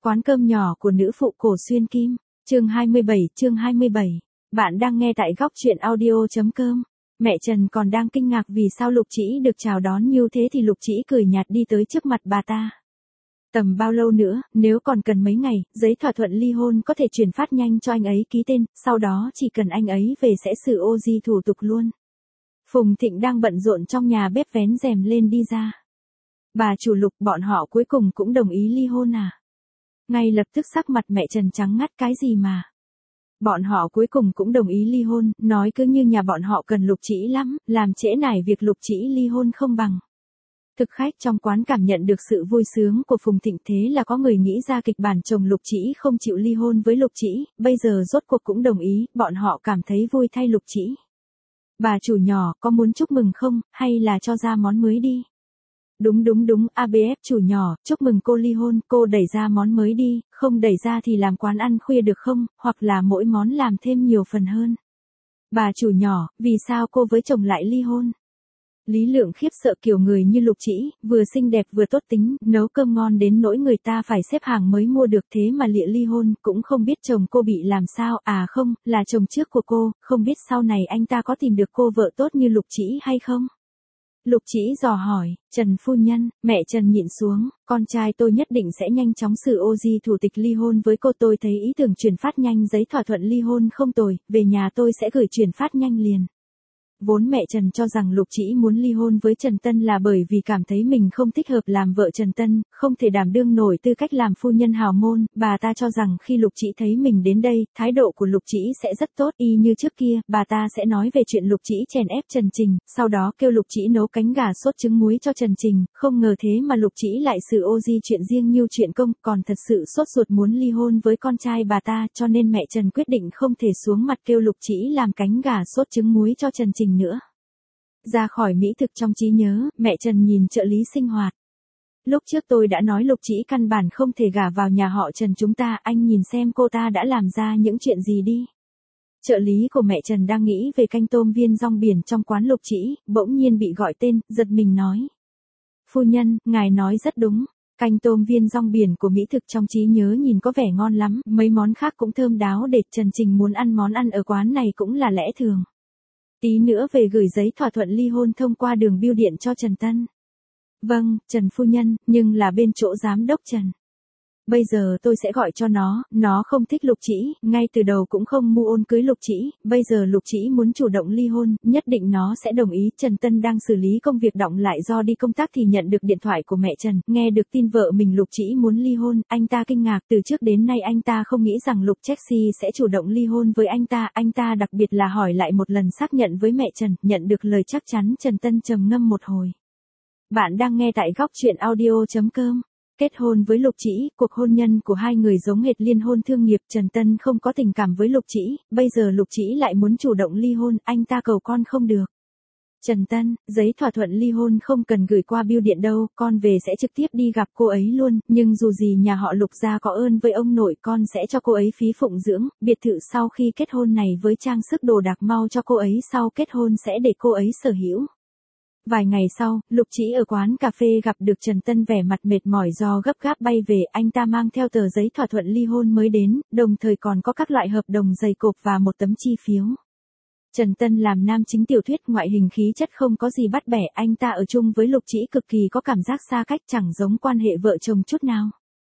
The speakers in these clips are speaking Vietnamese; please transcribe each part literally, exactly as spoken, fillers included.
Quán cơm nhỏ của nữ phụ Cổ Xuyên Kim, chương hai mươi bảy, chương hai mươi bảy. Bạn đang nghe tại góc truyện audio.com. Mẹ Trần còn đang kinh ngạc vì sao Lục Trĩ được chào đón như thế thì Lục Trĩ cười nhạt đi tới trước mặt bà ta. Tầm bao lâu nữa, nếu còn cần mấy ngày, giấy thỏa thuận ly hôn có thể chuyển phát nhanh cho anh ấy ký tên, sau đó chỉ cần anh ấy về sẽ xử ô di thủ tục luôn. Phùng Thịnh đang bận rộn trong nhà bếp vén rèm lên đi ra. Bà chủ Lục, bọn họ cuối cùng cũng đồng ý ly hôn à? Ngay lập tức sắc mặt mẹ Trần trắng ngắt, cái gì mà? Bọn họ cuối cùng cũng đồng ý ly hôn, nói cứ như nhà bọn họ cần Lục Trĩ lắm, làm trễ nải việc Lục Trĩ ly hôn không bằng. Thực khách trong quán cảm nhận được sự vui sướng của Phùng Thịnh, thế là có người nghĩ ra kịch bản chồng Lục Trĩ không chịu ly hôn với Lục Trĩ, bây giờ rốt cuộc cũng đồng ý, bọn họ cảm thấy vui thay Lục Trĩ. Bà chủ nhỏ, có muốn chúc mừng không, hay là cho ra món mới đi? Đúng đúng đúng, a bê ép chủ nhỏ, chúc mừng cô ly hôn, cô đẩy ra món mới đi, không đẩy ra thì làm quán ăn khuya được không, hoặc là mỗi món làm thêm nhiều phần hơn. Bà chủ nhỏ, vì sao cô với chồng lại ly hôn? Lý Lượng khiếp sợ, kiểu người như Lục Trĩ, vừa xinh đẹp vừa tốt tính, nấu cơm ngon đến nỗi người ta phải xếp hàng mới mua được, thế mà lịa ly hôn, cũng không biết chồng cô bị làm sao, à không, là chồng trước của cô, không biết sau này anh ta có tìm được cô vợ tốt như Lục Trĩ hay không? Lục Trĩ dò hỏi, Trần phu nhân, mẹ Trần nhịn xuống, con trai tôi nhất định sẽ nhanh chóng xử ô di thủ tịch ly hôn với cô, tôi thấy ý tưởng chuyển phát nhanh giấy thỏa thuận ly hôn không tồi, về nhà tôi sẽ gửi chuyển phát nhanh liền. Vốn mẹ Trần cho rằng Lục Trĩ muốn ly hôn với Trần Tân là bởi vì cảm thấy mình không thích hợp làm vợ Trần Tân, không thể đảm đương nổi tư cách làm phu nhân hào môn, bà ta cho rằng khi Lục Trĩ thấy mình đến đây, thái độ của Lục Trĩ sẽ rất tốt, y như trước kia, bà ta sẽ nói về chuyện Lục Trĩ chèn ép Trần Trình, sau đó kêu Lục Trĩ nấu cánh gà sốt trứng muối cho Trần Trình, không ngờ thế mà Lục Trĩ lại xử ô di chuyện riêng như chuyện công, còn thật sự sốt ruột muốn ly hôn với con trai bà ta, cho nên mẹ Trần quyết định không thể xuống mặt kêu Lục Trĩ làm cánh gà sốt trứng muối cho Trần Trình nữa. Ra khỏi mỹ thực trong trí nhớ, mẹ Trần nhìn trợ lý sinh hoạt. Lúc trước tôi đã nói Lục Trĩ căn bản không thể gả vào nhà họ Trần chúng ta, anh nhìn xem cô ta đã làm ra những chuyện gì đi. Trợ lý của mẹ Trần đang nghĩ về canh tôm viên rong biển trong quán Lục Trĩ, bỗng nhiên bị gọi tên, giật mình nói. Phu nhân, ngài nói rất đúng. Canh tôm viên rong biển của mỹ thực trong trí nhớ nhìn có vẻ ngon lắm, mấy món khác cũng thơm đáo, để Trần Trình muốn ăn món ăn ở quán này cũng là lẽ thường. Tí nữa về gửi giấy thỏa thuận ly hôn thông qua đường bưu điện cho Trần Tân. Vâng, Trần phu nhân, nhưng là bên chỗ giám đốc Trần. Bây giờ tôi sẽ gọi cho nó, nó không thích Lục Trĩ, ngay từ đầu cũng không mưu ôn cưới Lục Trĩ, bây giờ Lục Trĩ muốn chủ động ly hôn, nhất định nó sẽ đồng ý. Trần Tân đang xử lý công việc đọng lại do đi công tác thì nhận được điện thoại của mẹ Trần, nghe được tin vợ mình Lục Trĩ muốn ly hôn, anh ta kinh ngạc, từ trước đến nay anh ta không nghĩ rằng Lục Chexi sẽ chủ động ly hôn với anh ta, anh ta đặc biệt là hỏi lại một lần xác nhận với mẹ Trần, nhận được lời chắc chắn Trần Tân trầm ngâm một hồi. Bạn đang nghe tại góc truyện audio.com. Kết hôn với Lục Trĩ, cuộc hôn nhân của hai người giống hệt liên hôn thương nghiệp, Trần Tân không có tình cảm với Lục Trĩ, bây giờ Lục Trĩ lại muốn chủ động ly hôn, anh ta cầu con không được. Trần Tân, giấy thỏa thuận ly hôn không cần gửi qua bưu điện đâu, con về sẽ trực tiếp đi gặp cô ấy luôn, nhưng dù gì nhà họ Lục gia có ơn với ông nội, con sẽ cho cô ấy phí phụng dưỡng, biệt thự sau khi kết hôn này với trang sức đồ đạc mau cho cô ấy, sau kết hôn sẽ để cô ấy sở hữu. Vài ngày sau, Lục Trĩ ở quán cà phê gặp được Trần Tân vẻ mặt mệt mỏi do gấp gáp bay về, anh ta mang theo tờ giấy thỏa thuận ly hôn mới đến, đồng thời còn có các loại hợp đồng dày cộp và một tấm chi phiếu. Trần Tân làm nam chính tiểu thuyết, ngoại hình khí chất không có gì bắt bẻ, anh ta ở chung với Lục Trĩ cực kỳ có cảm giác xa cách, chẳng giống quan hệ vợ chồng chút nào.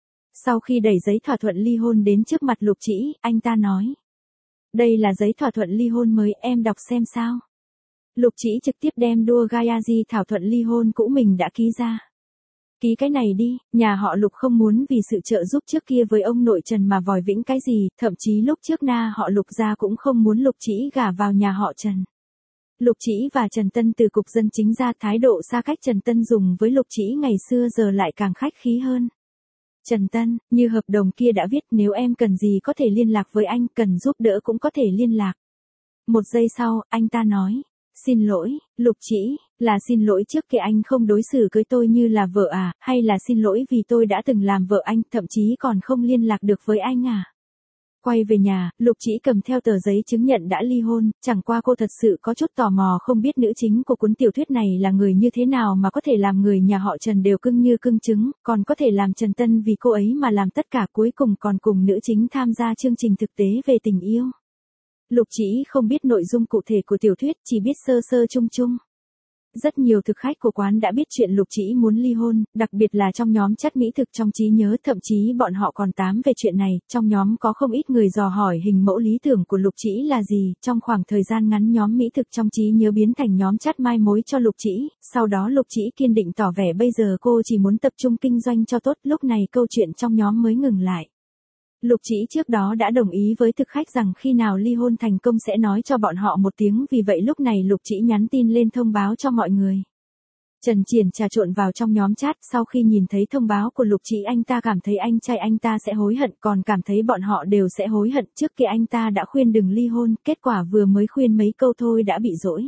Sau khi đẩy giấy thỏa thuận ly hôn đến trước mặt Lục Trĩ, anh ta nói. Đây là giấy thỏa thuận ly hôn mới, em đọc xem sao. Lục Trĩ trực tiếp đem đua Gayaji thảo thuận ly hôn cũ mình đã ký ra. Ký cái này đi, nhà họ Lục không muốn vì sự trợ giúp trước kia với ông nội Trần mà vòi vĩnh cái gì, thậm chí lúc trước na họ Lục gia cũng không muốn Lục Trĩ gả vào nhà họ Trần. Lục Trĩ và Trần Tân từ cục dân chính ra, thái độ xa cách Trần Tân dùng với Lục Trĩ ngày xưa giờ lại càng khách khí hơn. Trần Tân, như hợp đồng kia đã viết, nếu em cần gì có thể liên lạc với anh, cần giúp đỡ cũng có thể liên lạc. Một giây sau, anh ta nói. Xin lỗi, Lục Trĩ, là xin lỗi trước kia anh không đối xử với tôi như là vợ à, hay là xin lỗi vì tôi đã từng làm vợ anh, thậm chí còn không liên lạc được với anh à? Quay về nhà, Lục Chỉ cầm theo tờ giấy chứng nhận đã ly hôn, chẳng qua cô thật sự có chút tò mò không biết nữ chính của cuốn tiểu thuyết này là người như thế nào mà có thể làm người nhà họ Trần đều cưng như cưng trứng, còn có thể làm Trần Tân vì cô ấy mà làm tất cả, cuối cùng còn cùng nữ chính tham gia chương trình thực tế về tình yêu. Lục Chỉ không biết nội dung cụ thể của tiểu thuyết, chỉ biết sơ sơ chung chung. Rất nhiều thực khách của quán đã biết chuyện Lục Chỉ muốn ly hôn, đặc biệt là trong nhóm chat mỹ thực trong trí nhớ, thậm chí bọn họ còn tám về chuyện này, trong nhóm có không ít người dò hỏi hình mẫu lý tưởng của Lục Chỉ là gì, trong khoảng thời gian ngắn nhóm mỹ thực trong trí nhớ biến thành nhóm chat mai mối cho Lục Chỉ, sau đó Lục Chỉ kiên định tỏ vẻ bây giờ cô chỉ muốn tập trung kinh doanh cho tốt, lúc này câu chuyện trong nhóm mới ngừng lại. Lục Chỉ trước đó đã đồng ý với thực khách rằng khi nào ly hôn thành công sẽ nói cho bọn họ một tiếng, vì vậy lúc này Lục Chỉ nhắn tin lên thông báo cho mọi người. Trần Triển trà trộn vào trong nhóm chat, sau khi nhìn thấy thông báo của Lục Chỉ anh ta cảm thấy anh trai anh ta sẽ hối hận, còn cảm thấy bọn họ đều sẽ hối hận, trước kia anh ta đã khuyên đừng ly hôn, kết quả vừa mới khuyên mấy câu thôi đã bị dỗi.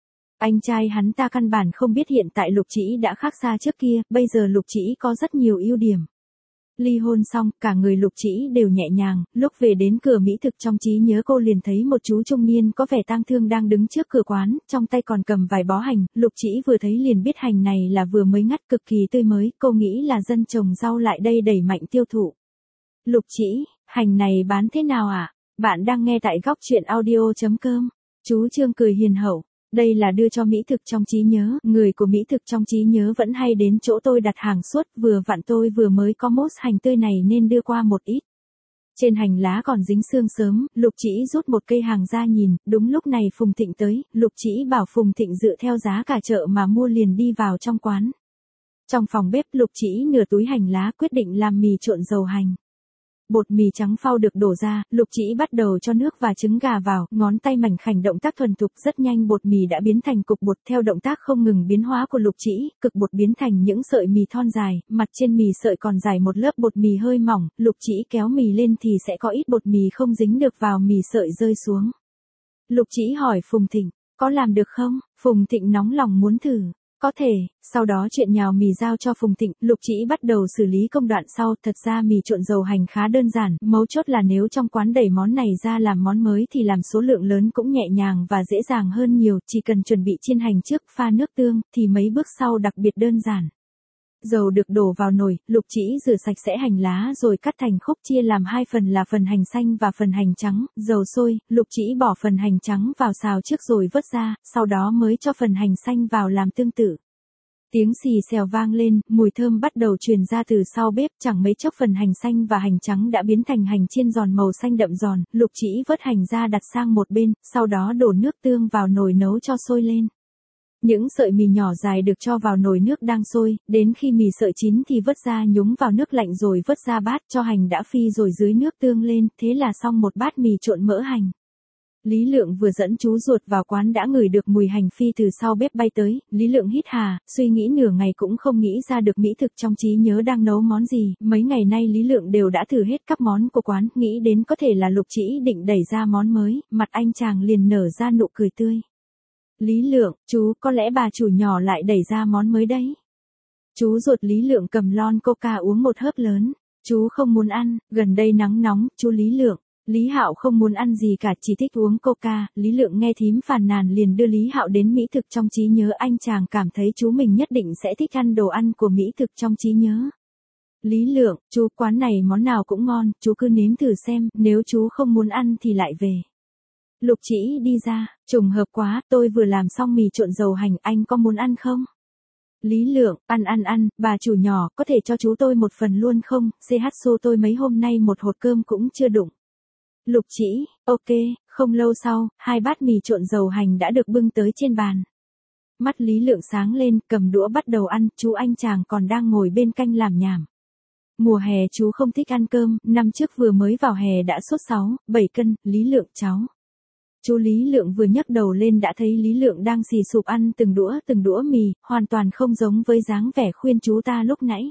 Anh trai hắn ta căn bản không biết hiện tại Lục Chỉ đã khác xa trước kia, bây giờ Lục Chỉ có rất nhiều ưu điểm. Ly hôn xong, cả người Lục Chỉ đều nhẹ nhàng, lúc về đến cửa mỹ thực trong trí nhớ cô liền thấy một chú trung niên có vẻ tang thương đang đứng trước cửa quán, trong tay còn cầm vài bó hành, Lục Chỉ vừa thấy liền biết hành này là vừa mới ngắt cực kỳ tươi mới, cô nghĩ là dân trồng rau lại đây đẩy mạnh tiêu thụ. Lục Chỉ, hành này bán thế nào ạ? À? Bạn đang nghe tại góc truyện audio chấm com. Chú Trương cười hiền hậu. Đây là đưa cho mỹ thực trong trí nhớ, người của mỹ thực trong trí nhớ vẫn hay đến chỗ tôi đặt hàng suốt, vừa vặn tôi vừa mới có mốt hành tươi này nên đưa qua một ít. Trên hành lá còn dính sương sớm, Lục Chỉ rút một cây hàng ra nhìn, đúng lúc này Phùng Thịnh tới, Lục Chỉ bảo Phùng Thịnh dựa theo giá cả chợ mà mua liền đi vào trong quán. Trong phòng bếp Lục Chỉ nửa túi hành lá quyết định làm mì trộn dầu hành. Bột mì trắng phao được đổ ra, Lục Chỉ bắt đầu cho nước và trứng gà vào, ngón tay mảnh khảnh động tác thuần thục, rất nhanh bột mì đã biến thành cục bột, theo động tác không ngừng biến hóa của Lục Chỉ, cực bột biến thành những sợi mì thon dài, mặt trên mì sợi còn dài một lớp bột mì hơi mỏng, Lục Chỉ kéo mì lên thì sẽ có ít bột mì không dính được vào mì sợi rơi xuống. Lục Chỉ hỏi Phùng Thịnh, có làm được không? Phùng Thịnh nóng lòng muốn thử. Có thể, sau đó chuyện nhào mì giao cho Phùng Thịnh, Lục Chỉ bắt đầu xử lý công đoạn sau, thật ra mì trộn dầu hành khá đơn giản, mấu chốt là nếu trong quán đẩy món này ra làm món mới thì làm số lượng lớn cũng nhẹ nhàng và dễ dàng hơn nhiều, chỉ cần chuẩn bị chiên hành trước, pha nước tương, thì mấy bước sau đặc biệt đơn giản. Dầu được đổ vào nồi, Lục Chỉ rửa sạch sẽ hành lá rồi cắt thành khúc chia làm hai phần là phần hành xanh và phần hành trắng, dầu sôi, Lục Chỉ bỏ phần hành trắng vào xào trước rồi vớt ra, sau đó mới cho phần hành xanh vào làm tương tự. Tiếng xì xèo vang lên, mùi thơm bắt đầu truyền ra từ sau bếp, chẳng mấy chốc phần hành xanh và hành trắng đã biến thành hành chiên giòn màu xanh đậm giòn, Lục Chỉ vớt hành ra đặt sang một bên, sau đó đổ nước tương vào nồi nấu cho sôi lên. Những sợi mì nhỏ dài được cho vào nồi nước đang sôi, đến khi mì sợi chín thì vớt ra nhúng vào nước lạnh rồi vớt ra bát, cho hành đã phi rồi dưới nước tương lên, thế là xong một bát mì trộn mỡ hành. Lý Lượng vừa dẫn chú ruột vào quán đã ngửi được mùi hành phi từ sau bếp bay tới, Lý Lượng hít hà, suy nghĩ nửa ngày cũng không nghĩ ra được mỹ thực trong trí nhớ đang nấu món gì, mấy ngày nay Lý Lượng đều đã thử hết các món của quán, nghĩ đến có thể là Lục Chỉ định đẩy ra món mới, mặt anh chàng liền nở ra nụ cười tươi. Lý Lượng, chú, có lẽ bà chủ nhỏ lại đẩy ra món mới đấy. Chú ruột Lý Lượng cầm lon coca uống một hớp lớn, chú không muốn ăn, gần đây nắng nóng, chú Lý Lượng. Lý Hạo không muốn ăn gì cả, chỉ thích uống coca, Lý Lượng nghe thím phàn nàn liền đưa Lý Hạo đến mỹ thực trong trí nhớ, anh chàng cảm thấy chú mình nhất định sẽ thích ăn đồ ăn của mỹ thực trong trí nhớ. Lý Lượng, chú, quán này món nào cũng ngon, chú cứ nếm thử xem, nếu chú không muốn ăn thì lại về. Lục Chỉ đi ra, trùng hợp quá, tôi vừa làm xong mì trộn dầu hành, anh có muốn ăn không? Lý Lượng, ăn ăn ăn, bà chủ nhỏ, có thể cho chú tôi một phần luôn không, xê hát xô tôi mấy hôm nay một hột cơm cũng chưa đụng. Lục Chỉ, ok, không lâu sau, hai bát mì trộn dầu hành đã được bưng tới trên bàn. Mắt Lý Lượng sáng lên, cầm đũa bắt đầu ăn, chú anh chàng còn đang ngồi bên canh làm nhảm. Mùa hè chú không thích ăn cơm, năm trước vừa mới vào hè đã sốt sáu, bảy cân, Lý Lượng cháu. Chú Lý Lượng vừa nhấc đầu lên đã thấy Lý Lượng đang xì sụp ăn từng đũa từng đũa mì, hoàn toàn không giống với dáng vẻ khuyên chú ta lúc nãy.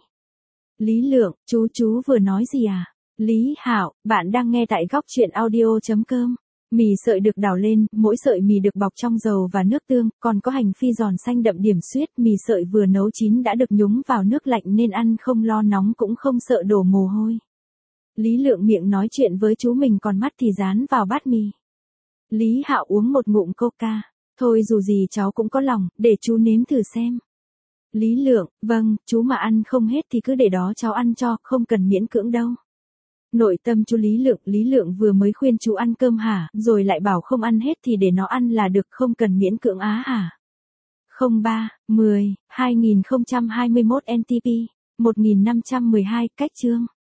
Lý Lượng, chú chú vừa nói gì à? Lý Hạo, bạn đang nghe tại góc truyện audio chấm com. Mì sợi được đảo lên, mỗi sợi mì được bọc trong dầu và nước tương, còn có hành phi giòn xanh đậm điểm xuyết, mì sợi vừa nấu chín đã được nhúng vào nước lạnh nên ăn không lo nóng cũng không sợ đổ mồ hôi. Lý Lượng miệng nói chuyện với chú mình còn mắt thì dán vào bát mì. Lý Hạo uống một ngụm coca. Thôi dù gì cháu cũng có lòng, để chú nếm thử xem. Lý Lượng, vâng, chú mà ăn không hết thì cứ để đó cháu ăn cho, không cần miễn cưỡng đâu. Nội tâm chú Lý Lượng, Lý Lượng vừa mới khuyên chú ăn cơm hả, rồi lại bảo không ăn hết thì để nó ăn là được, không cần miễn cưỡng á hả? không ba, mười, hai nghìn không trăm hai mươi mốt N T P, một nghìn năm trăm mười hai, cách chương.